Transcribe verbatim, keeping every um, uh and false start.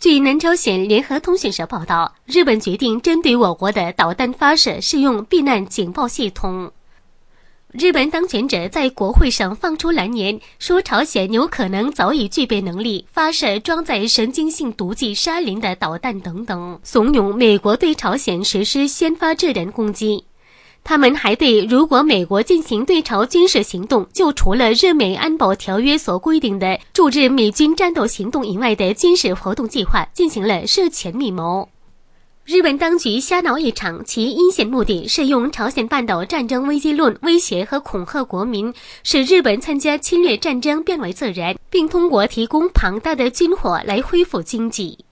据南朝鲜联合通讯社报道，日本决定针对我国的导弹发射使用避难警报系统。日本当权者在国会上放出蓝言，说朝鲜有可能早已具备能力发射装载神经性毒剂沙林的导弹等等，怂恿美国对朝鲜实施先发制人攻击。他们还对如果美国进行对朝军事行动，就除了日美安保条约所规定的驻日美军战斗行动以外的军事活动计划进行了事前密谋。日本当局瞎闹一场，其阴险目的是用朝鲜半岛战争危机论威胁和恐吓国民，使日本参加侵略战争变为自然，并通过提供庞大的军火来恢复经济。